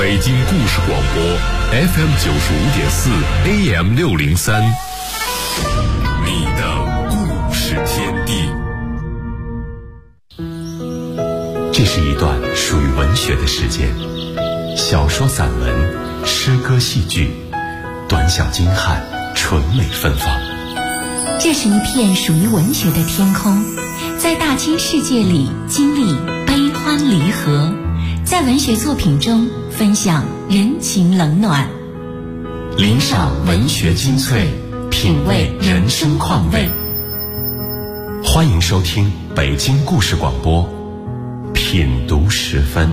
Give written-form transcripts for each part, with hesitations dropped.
北京故事广播 FM95.4 AM603， 你的故事天地。 这是一段属于文学的时间，小说、散文、诗歌、戏剧，短小精悍，纯美芬芳。 这是一片属于文学的天空，在大千世界里经历悲欢离合，在文学作品中分享人情冷暖， 领赏文学精粹，品味人生况味。欢迎收听北京故事广播品读时分。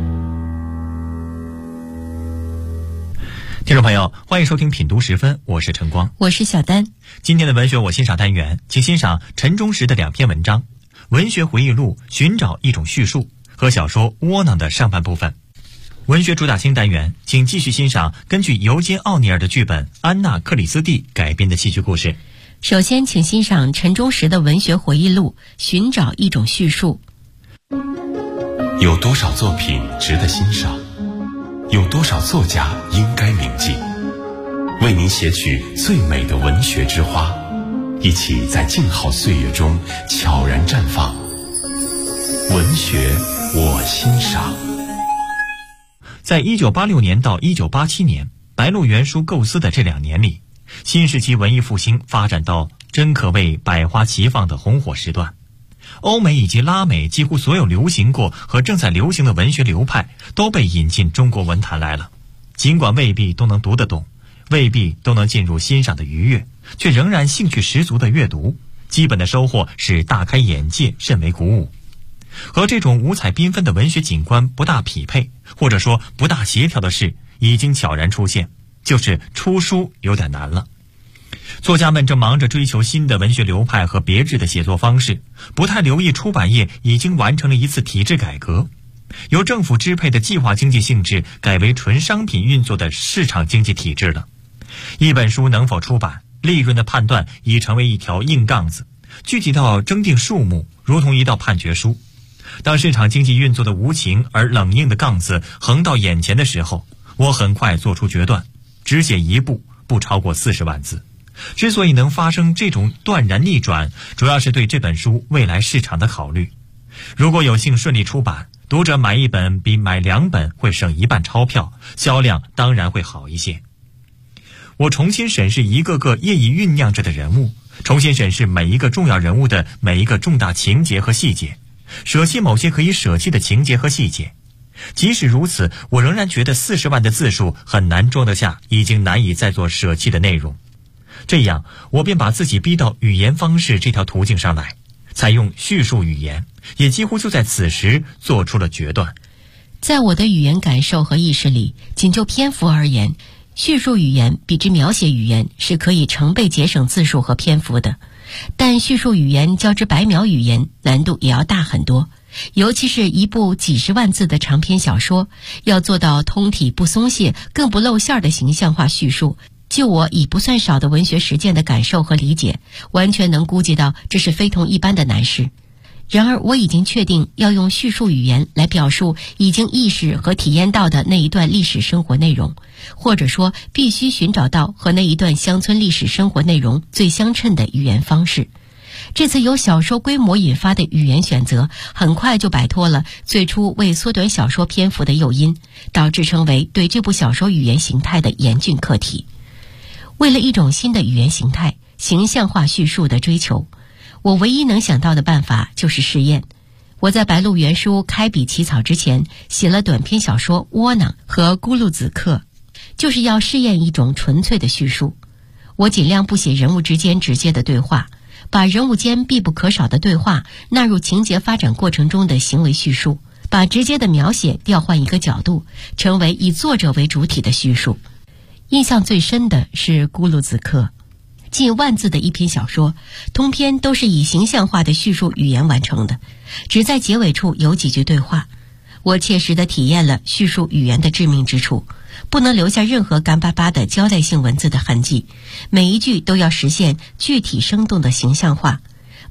听众朋友，欢迎收听品读时分，我是陈光， 我是小丹。 今天的文学我欣赏单元，请欣赏陈忠实的2篇文章：文学回忆录寻找一种叙述和小说窝囊的上半部分。文学主打新单元，请继续欣赏根据尤金·奥尼尔的剧本《安娜·克里斯蒂》改编的戏剧故事。 首先请欣赏陈忠实的文学回忆录寻找一种叙述。 有多少作品值得欣赏？有多少作家应该铭记？为您写取最美的文学之花，一起在静好岁月中悄然绽放。文学我欣赏。 在1986年到1987年白鹿原书构思的这2年里，新时期文艺复兴发展到真可谓百花齐放的红火时段。欧美以及拉美几乎所有流行过和正在流行的文学流派都被引进中国文坛来了，尽管未必都能读得懂，未必都能进入欣赏的愉悦，却仍然兴趣十足的阅读，基本的收获是大开眼界，甚为鼓舞。和这种五彩缤纷的文学景观不大匹配，或者说不大协调的事已经悄然出现，就是出书有点难了。作家们正忙着追求新的文学流派和别致的写作方式，不太留意出版业已经完成了一次体制改革，由政府支配的计划经济性质改为纯商品运作的市场经济体制了。一本书能否出版，利润的判断已成为一条硬杠子，具体到征定数目，如同一道判决书。当市场经济运作的无情而冷硬的杠子横到眼前的时候，我很快做出决断，只写一部，不超过40万字。之所以能发生这种断然逆转，主要是对这本书未来市场的考虑。如果有幸顺利出版，读者买1本比买2本会省1半钞票，销量当然会好一些。我重新审视一个个业已酝酿着的人物，重新审视每一个重要人物的每一个重大情节和细节，舍弃某些可以舍弃的情节和细节。即使如此，我仍然觉得40万的字数很难装得下已经难以再做舍弃的内容。这样，我便把自己逼到语言方式这条途径上来，采用叙述语言，也几乎就在此时做出了决断。 在我的语言感受和意识里，仅就篇幅而言，叙述语言比之描写语言是可以成倍节省字数和篇幅的，但叙述语言较之白描语言难度也要大很多，尤其是一部几十万字的长篇小说，要做到通体不松懈更不露馅的形象化叙述，就我以不算少的文学实践的感受和理解，完全能估计到这是非同一般的难事。然而我已经确定要用叙述语言来表述已经意识和体验到的那一段历史生活内容，或者说必须寻找到和那一段乡村历史生活内容最相称的语言方式。这次由小说规模引发的语言选择，很快就摆脱了最初为缩短小说篇幅的诱因，导致成为对这部小说语言形态的严峻课题。为了一种新的语言形态，形象化叙述的追求，我唯一能想到的办法就是试验。我在白鹿原书开笔起草之前，写了短篇小说《窝囊》和《咕噜子课》，就是要试验一种纯粹的叙述。我尽量不写人物之间直接的对话，把人物间必不可少的对话纳入情节发展过程中的行为叙述，把直接的描写调换一个角度，成为以作者为主体的叙述。印象最深的是《咕噜子课》，近万字的一篇小说，通篇都是以形象化的叙述语言完成的，只在结尾处有几句对话。我切实地体验了叙述语言的致命之处，不能留下任何干巴巴的交代性文字的痕迹，每一句都要实现具体生动的形象化，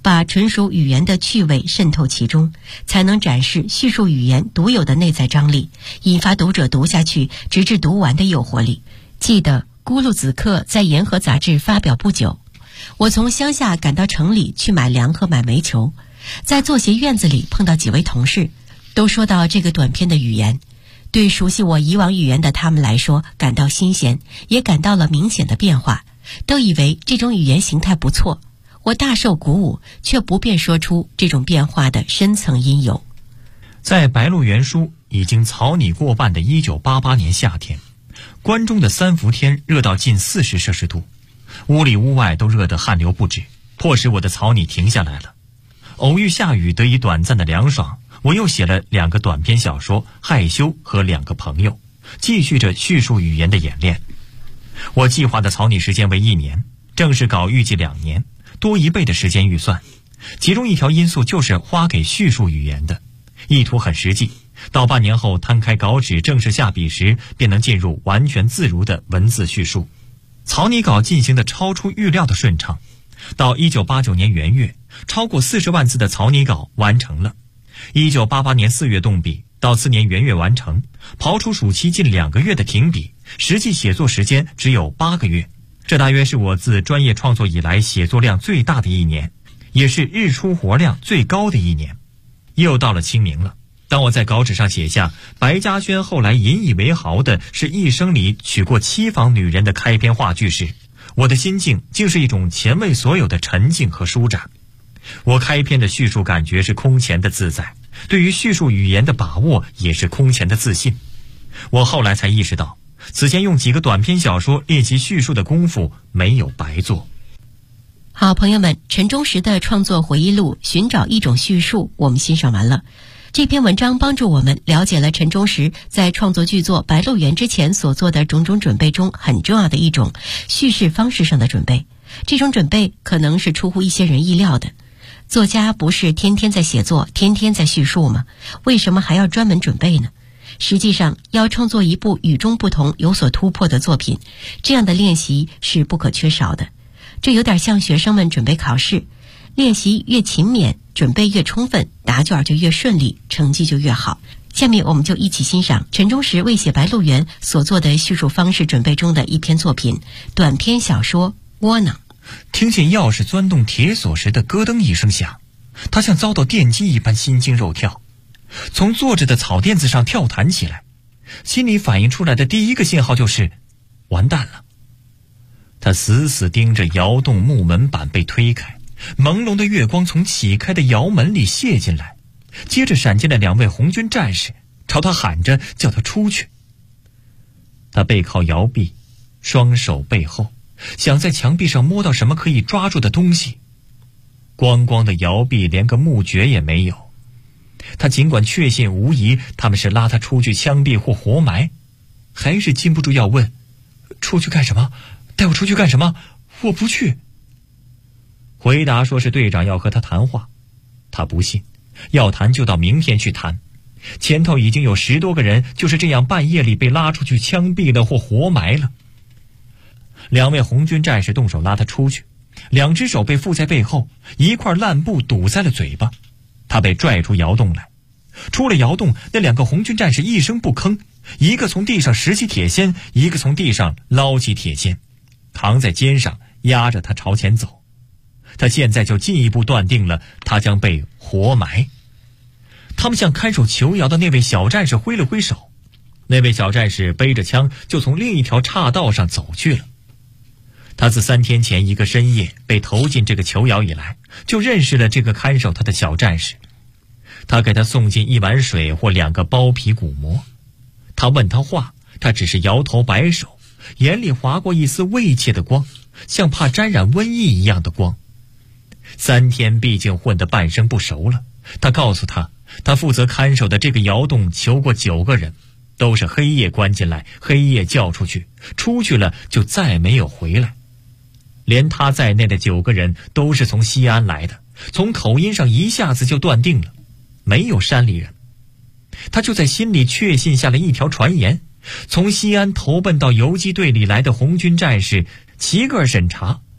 把纯属语言的趣味渗透其中，才能展示叙述语言独有的内在张力，引发读者读下去直至读完的诱惑力。记得咕噜子克在《言和》杂志发表不久，我从乡下赶到城里去买粮和买煤球，在作协院子里碰到几位同事，都说到这个短篇的语言，对熟悉我以往语言的他们来说感到新鲜，也感到了明显的变化，都以为这种语言形态不错。我大受鼓舞，却不便说出这种变化的深层因由。 在白鹿原书已经草拟过半的1988年夏天，关中的三伏天热到近40摄氏度，屋里屋外都热得汗流不止，迫使我的草拟停下来了。偶遇下雨得以短暂的凉爽，我又写了2个短篇小说《害羞》和2个朋友，继续着叙述语言的演练。我计划的草拟时间为1年，正式稿预计2年，多1倍的时间预算。其中一条因素就是花给叙述语言的，意图很实际，到半年后摊开稿纸正式下笔时，便能进入完全自如的文字叙述。草拟稿进行的超出预料的顺畅，到1989年元月，超过40万字的草拟稿完成了。1988年4月动笔，到次年元月完成，刨除暑期近2个月的停笔，实际写作时间只有8个月。这大约是我自专业创作以来写作量最大的1年，也是日出活量最高的1年。又到了清明了，当我在稿纸上写下白嘉轩后来引以为豪的是一生里娶过7房女人的开篇话句时，我的心境竟是一种前未所有的沉静和舒展。我开篇的叙述感觉是空前的自在，对于叙述语言的把握也是空前的自信。我后来才意识到，此前用几个短篇小说练习叙述的功夫没有白做。 好，朋友们，陈忠实的创作回忆录《寻找一种叙述》我们欣赏完了。这篇文章帮助我们了解了陈忠实在创作剧作《白鹿原》之前所做的种种准备中很重要的一种叙事方式上的准备。这种准备可能是出乎一些人意料的。作家不是天天在写作，天天在叙述吗？为什么还要专门准备呢？实际上，要创作一部与众不同、有所突破的作品，这样的练习是不可缺少的。这有点像学生们准备考试，练习越勤勉，准备越充分，答卷就越顺利，成绩就越好。下面我们就一起欣赏陈忠实为写《白鹿原》所做的叙述方式准备中的一篇作品——短篇小说《窝囊》。 听见钥匙钻动铁锁时的咯噔一声响，他像遭到电击一般心惊肉跳，从坐着的草垫子上跳弹起来，心里反应出来的第一个信号就是完蛋了。他死死盯着窑洞木门板被推开，朦胧的月光从启开的窑门里泄进来，接着闪进来2位红军战士，朝他喊着叫他出去。他背靠窑壁，双手背后，想在墙壁上摸到什么可以抓住的东西。光光的窑壁连个木橛也没有。他尽管确信无疑他们是拉他出去枪毙或活埋，还是禁不住要问：出去干什么？带我出去干什么？我不去。回答说是队长要和他谈话。他不信，要谈就到明天去谈。前头已经有10多个人就是这样半夜里被拉出去枪毙了或活埋了。2位红军战士动手拉他出去，2只手被缚在背后，一块烂布堵在了嘴巴。他被拽出窑洞来，出了窑洞，那2个红军战士一声不吭，一个从地上拾起铁锨，一个从地上捞起铁锨，扛在肩上，压着他朝前走。他现在就进一步断定了他将被活埋。他们向看守囚窑的那位小战士挥了挥手，那位小战士背着枪就从另一条岔道上走去了。他自3天前一个深夜被投进这个囚窑以来，就认识了这个看守他的小战士。他给他送进1碗水或2个包皮鼓膜。他问他话，他只是摇头摆手，眼里划过一丝畏怯的光，像怕沾染瘟疫一样的光。3天毕竟混得半生不熟了，他告诉他，他负责看守的这个窑洞囚过9个人，都是黑夜关进来，黑夜叫出去，出去了就再没有回来。连他在内的9个人都是从西安来的，从口音上一下子就断定了，没有山里人。他就在心里确信下了一条传言：从西安投奔到游击队里来的红军战士，齐个审查，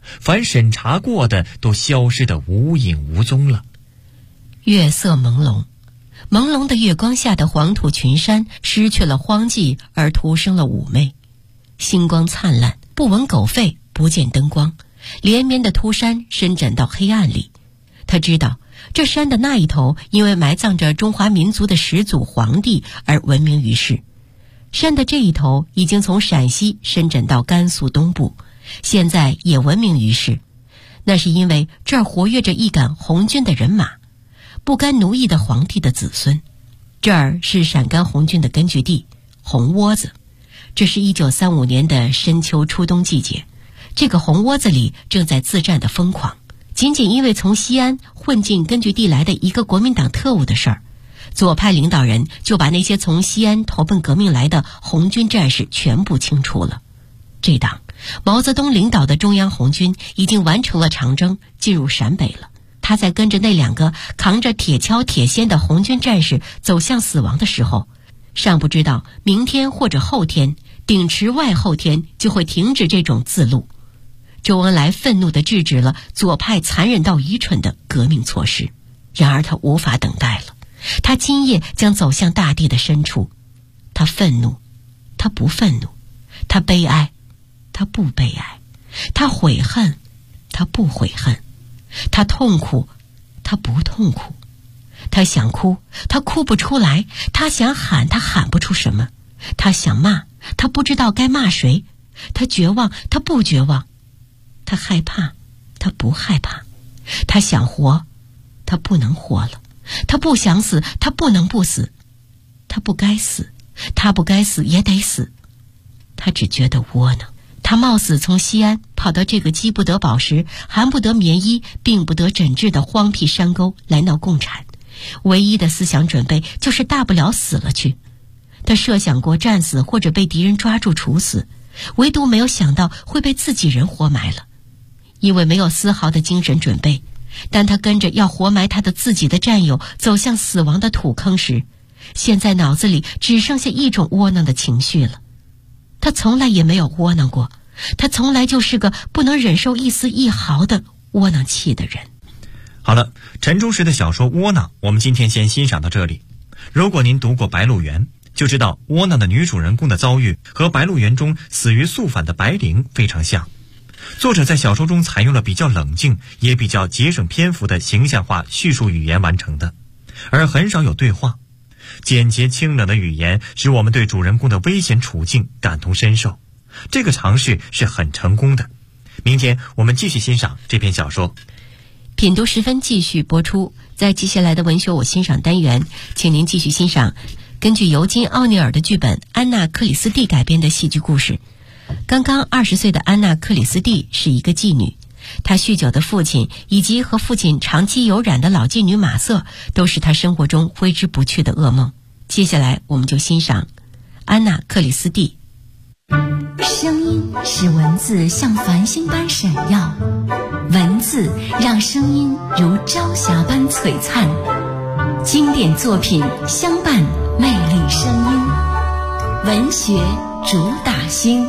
凡审查过的都消失得无影无踪了。 月色朦胧，朦胧的月光下的黄土群山失去了荒寂，而徒生了妩媚。星光灿烂，不闻狗吠，不见灯光，连绵的秃山伸展到黑暗里。他知道这山的那一头因为埋葬着中华民族的始祖皇帝而闻名于世，山的这一头已经从陕西伸展到甘肃东部，现在也闻名于世。那是因为这儿活跃着一杆红军的人马，不甘奴役的皇帝的子孙。这儿是陕甘红军的根据地，红窝子。这是1935年的深秋初冬季节，这个红窝子里正在自战的疯狂。仅仅因为从西安混进根据地来的一个国民党特务的事儿，左派领导人就把那些从西安投奔革命来的红军战士全部清除了。这党毛泽东领导的中央红军已经完成了长征，进入陕北了。他在跟着那2个扛着铁锹铁锨的红军战士走向死亡的时候，尚不知道明天或者后天，顶迟外后天就会停止这种自戮。周恩来愤怒地制止了左派残忍到愚蠢的革命措施，然而他无法等待了。他今夜将走向大地的深处。他愤怒，他不愤怒；他悲哀，他不悲哀；他悔恨，他不悔恨；他痛苦，他不痛苦；他想哭，他哭不出来；他想喊，他喊不出什么；他想骂，他不知道该骂谁；他绝望，他不绝望；他害怕，他不害怕；他想活，他不能活了；他不想死，他不能不死；他不该死，他不该死也得死。他只觉得窝囊。他冒死从西安跑到这个饥不得饱食、寒不得棉衣、病不得诊治的荒僻山沟来闹共产，唯一的思想准备就是大不了死了去。他设想过战死或者被敌人抓住处死，唯独没有想到会被自己人活埋了。因为没有丝毫的精神准备，当他跟着要活埋他的自己的战友走向死亡的土坑时，现在脑子里只剩下一种窝囊的情绪了。他从来也没有窝囊过，他从来就是个不能忍受一丝一毫的窝囊气的人。 好了，陈忠实的小说《窝囊》我们今天先欣赏到这里。如果您读过《白鹿原》，就知道窝囊的女主人公的遭遇和《白鹿原》中死于肃反的白灵非常像。作者在小说中采用了比较冷静也比较节省篇幅的形象化叙述语言完成的，而很少有对话。简洁清冷的语言使我们对主人公的危险处境感同身受，这个尝试是很成功的。明天我们继续欣赏这篇小说。 品读十分继续播出，在接下来的文学我欣赏单元，请您继续欣赏根据尤金·奥尼尔的剧本《安娜·克里斯蒂》改编的戏剧故事。刚刚20岁的安娜·克里斯蒂是一个妓女，她酗酒的父亲以及和父亲长期有染的老妓女马瑟都是她生活中挥之不去的噩梦。接下来我们就欣赏安娜·克里斯蒂。 声音使文字像繁星般闪耀，文字让声音如朝霞般璀璨，经典作品相伴魅力声音，文学主打星。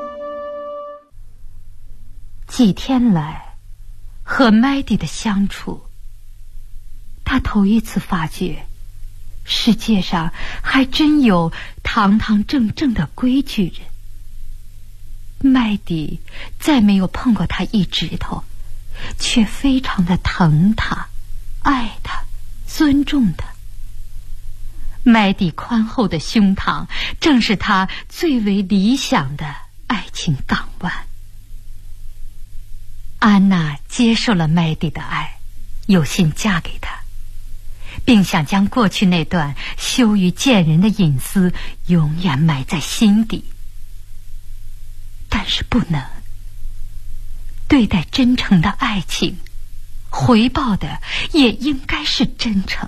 几天来和麦迪的相处，他头一次发觉世界上还真有堂堂正正的规矩人。麦迪再没有碰过他一指头，却非常的疼他、爱他、尊重他。麦迪宽厚的胸膛正是他最为理想的爱情港湾。安娜接受了麦迪的爱，有心嫁给他，并想将过去那段羞于见人的隐私永远埋在心底。但是不能。对待真诚的爱情，回报的也应该是真诚。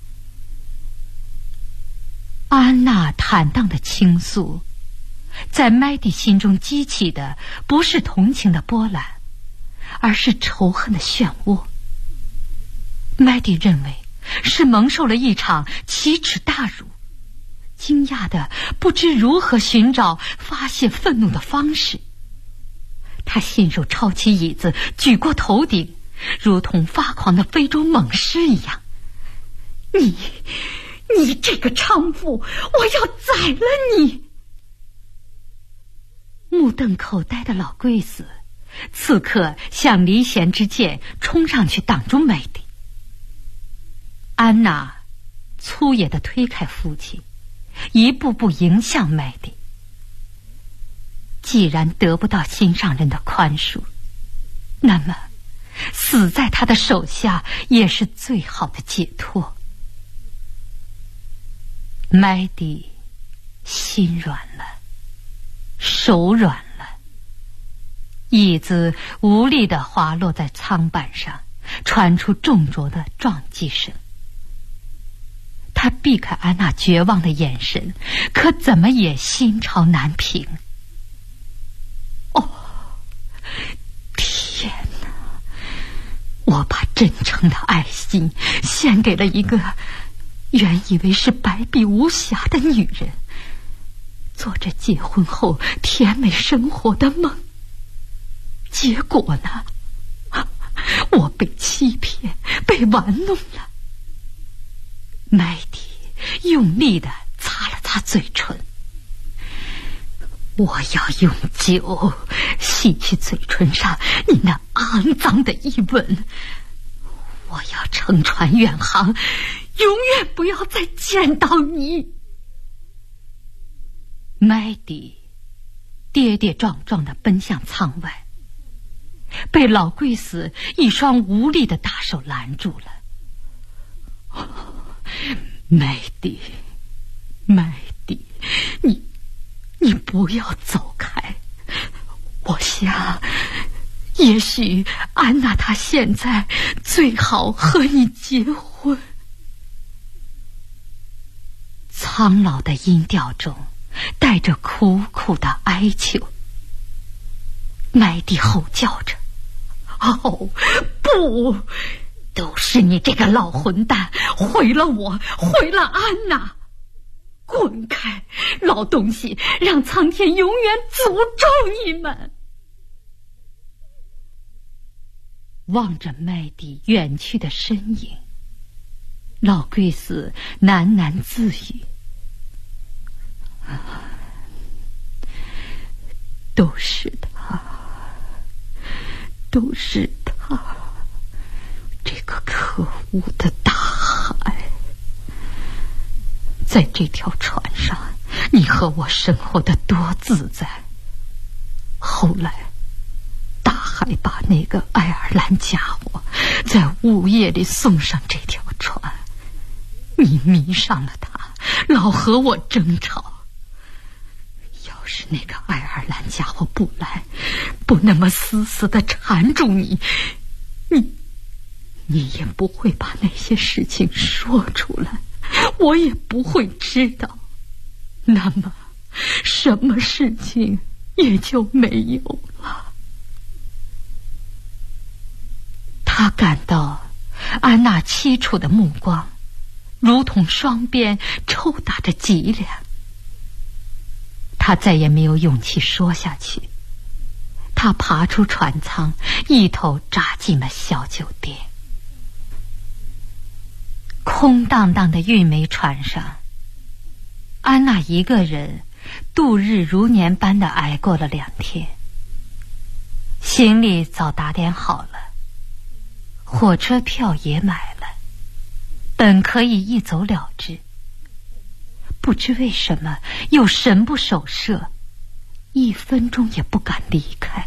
安娜坦荡的倾诉，在麦迪心中激起的不是同情的波澜，而是仇恨的漩涡。麦迪认为是蒙受了一场奇耻大辱，惊讶的不知如何寻找发泄愤怒的方式。 他信手抄起椅子，举过头顶，如同发狂的非洲猛狮一样。你这个娼妇，我要宰了你！目瞪口呆的老贵子此刻像离弦之箭，冲上去挡住梅迪。安娜粗野地推开父亲，一步步迎向梅迪。既然得不到心上人的宽恕，那么死在他的手下也是最好的解脱。麦迪心软了，手软了，椅子无力地滑落在舱板上，传出重浊的撞击声。他避开安娜绝望的眼神，可怎么也心潮难平。天哪！我把真诚的爱心献给了一个原以为是白璧无瑕的女人，做着结婚后甜美生活的梦。结果呢？我被欺骗，被玩弄了。麦迪用力地擦了擦嘴唇。我要用酒洗去嘴唇上你那肮脏的一吻。我要乘船远航，永远不要再见到你。麦迪跌跌撞撞地奔向舱外，被老贵子一双无力的大手拦住了。麦迪，你不要走开。我想也许安娜她现在最好和你结婚。苍老的音调中带着苦苦的哀求。麦迪吼叫着：不，都是你这个老混蛋，毁了我，毁了安娜！滚开，老东西，让苍天永远诅咒你们！望着麦迪远去的身影，老贵子喃喃自语：都是他，这个可恶的大海。在这条船上，你和我生活得多自在。后来大海把那个爱尔兰家伙在午夜里送上这条船，你迷上了他，老和我争吵。要是那个爱尔兰家伙不来，不那么死死地缠住你也不会把那些事情说出来，我也不会知道，那么什么事情也就没有了。他感到安娜凄楚的目光如同双鞭抽打着脊梁，他再也没有勇气说下去。他爬出船舱，一头扎进了小酒店。空荡荡的玉梅船上，安娜一个人度日如年般地挨过了2天。行李早打点好了，火车票也买了，本可以一走了之，不知为什么又神不守舍，1分钟也不敢离开。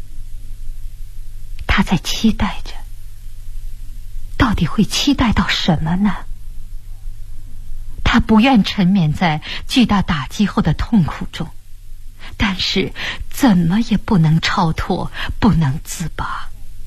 他在期待着，到底会期待到什么呢？他不愿沉湎在巨大打击后的痛苦中，但是怎么也不能超脱，不能自拔。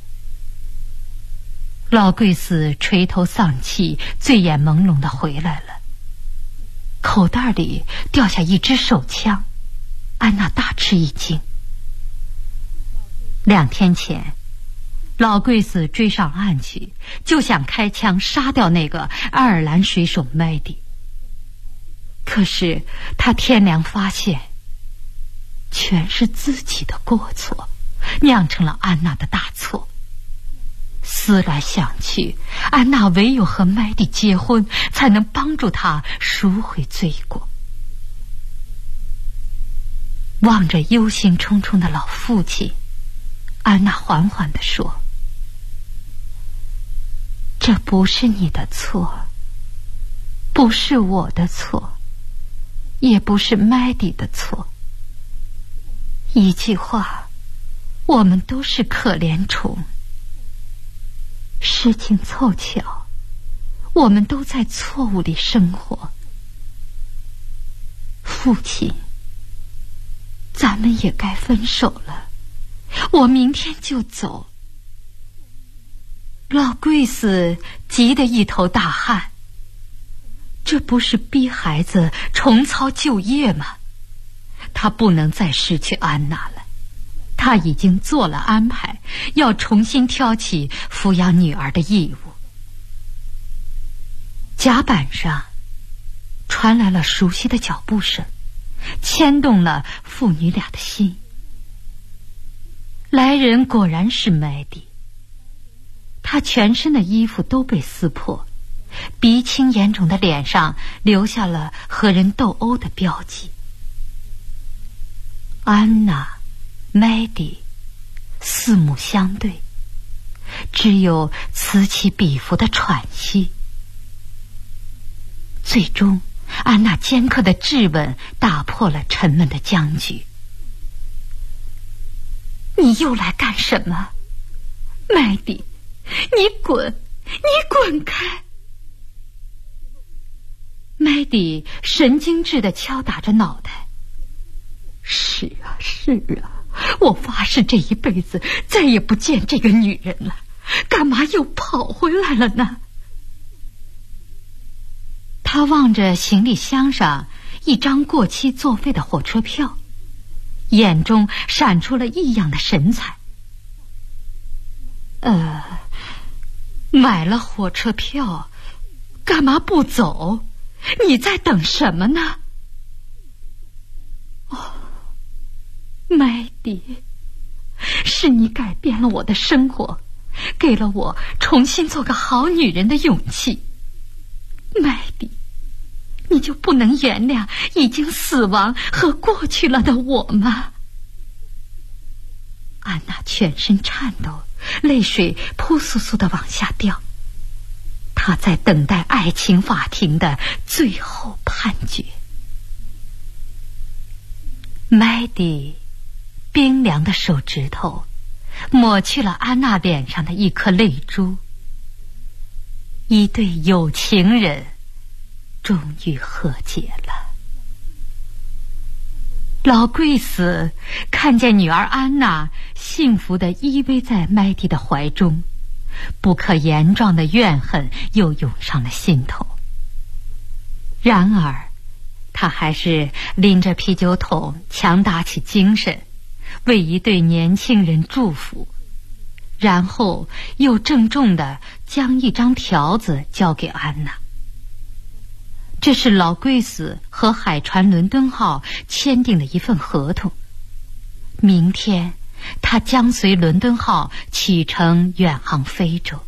老贵子垂头丧气，醉眼朦胧地回来了，口袋里掉下一支手枪。安娜大吃一惊。2天前，老贵子追上岸去，就想开枪杀掉那个爱尔兰水手麦迪。可是他天良发现，全是自己的过错， 酿成了安娜的大错。思来想去，安娜唯有和麦迪结婚，才能帮助她赎回罪过。望着忧心忡忡的老父亲，安娜缓缓地说：“这不是你的错，不是我的错，也不是麦迪的错。一句话，我们都是可怜虫。事情凑巧，我们都在错误里生活。父亲，咱们也该分手了，我明天就走。”老贵斯急得一头大汗，这不是逼孩子重操旧业吗？他不能再失去安娜了，他已经做了安排，要重新挑起抚养女儿的义务。甲板上传来了熟悉的脚步声，牵动了父女俩的心。来人果然是麦迪，他全身的衣服都被撕破，鼻青眼肿的脸上留下了和人斗殴的标记。安娜、麦迪四目相对，只有此起彼伏的喘息。最终，安娜尖刻的质问打破了沉闷的僵局：“你又来干什么？麦迪，你滚，你滚开！”麦迪神经质地敲打着脑袋：“是啊，是啊，我发誓这一辈子再也不见这个女人了，干嘛又跑回来了呢？”他望着行李箱上一张过期作废的火车票，眼中闪出了异样的神采。买了火车票，干嘛不走？你在等什么呢？哦，麦迪，是你改变了我的生活，给了我重新做个好女人的勇气。麦迪，你就不能原谅已经死亡和过去了的我吗？安娜全身颤抖，泪水扑簌簌地往下掉。她在等待爱情法庭的最后判决。麦迪冰凉的手指头抹去了安娜脸上的一颗泪珠。一对有情人终于和解了。老贵斯看见女儿安娜幸福地依偎在麦迪的怀中，不可言状的怨恨又涌上了心头。然而他还是拎着啤酒桶强打起精神，为一对年轻人祝福，然后又郑重地将一张条子交给安娜。这是老贵斯和海船伦敦号签订的一份合同，明天他将随伦敦号启程远航非洲。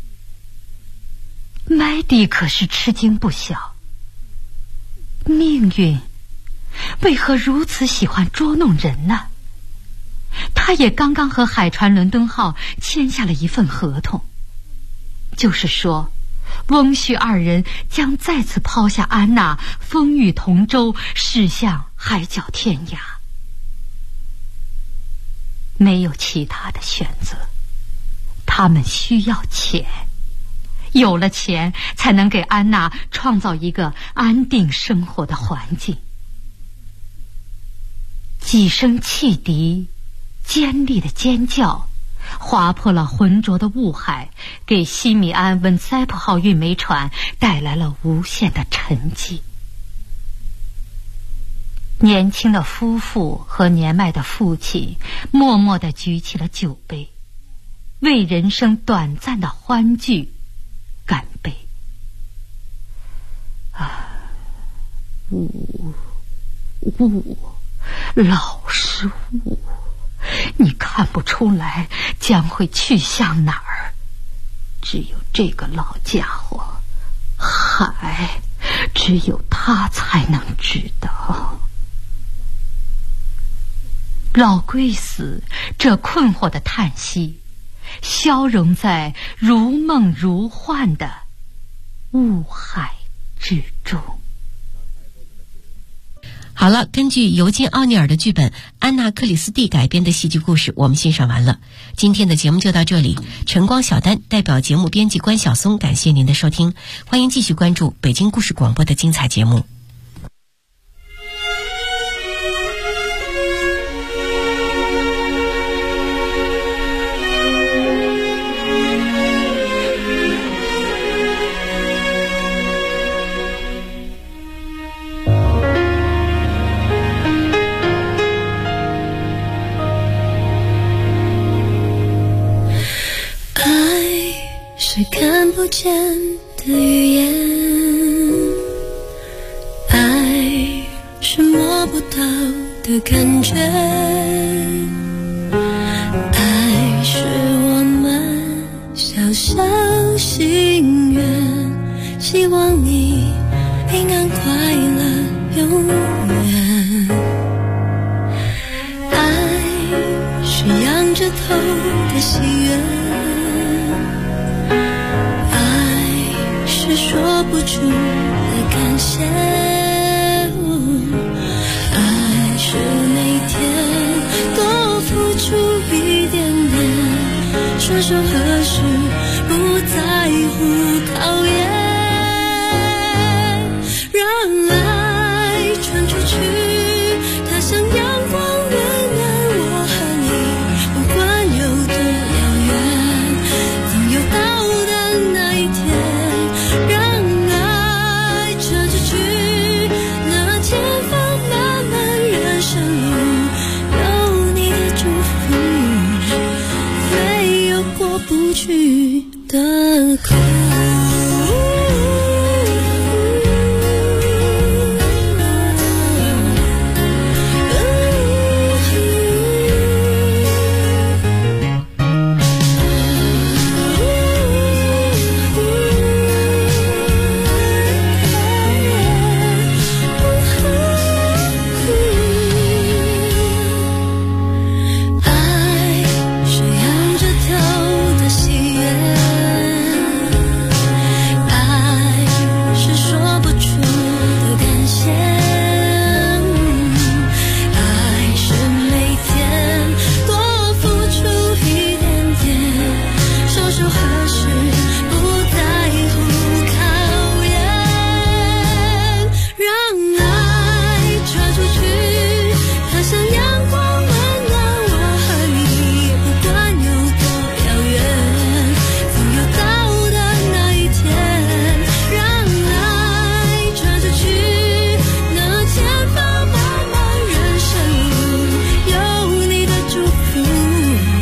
麦迪可是吃惊不小，命运为何如此喜欢捉弄人呢？他也刚刚和海船伦敦号签下了一份合同，就是说翁婿二人将再次抛下安娜，风雨同舟，驶向海角天涯。没有其他的选择，他们需要钱，有了钱才能给安娜创造一个安定生活的环境。几声汽笛，尖利的尖叫划破了浑浊的雾海，给西米安温塞普号运煤船带来了无限的沉寂。年轻的夫妇和年迈的父亲默默地举起了酒杯，为人生短暂的欢聚干杯。雾，老是雾， 你看不出来将会去向哪儿，只有这个老家伙海，只有他才能知道。老龟死这困惑的叹息，消融在如梦如幻的雾海之中。 好了，根据尤金·奥尼尔的剧本安娜·克里斯蒂改编的戏剧故事我们欣赏完了。今天的节目就到这里，晨光小丹代表节目编辑关晓松感谢您的收听，欢迎继续关注北京故事广播的精彩节目。 是看不见的语言，爱是摸不到的感觉，爱是我们小小心愿，希望你平安快乐永远。爱是仰着头的喜悦，是说不出的感谢，爱是每天多付出一点点，双手合十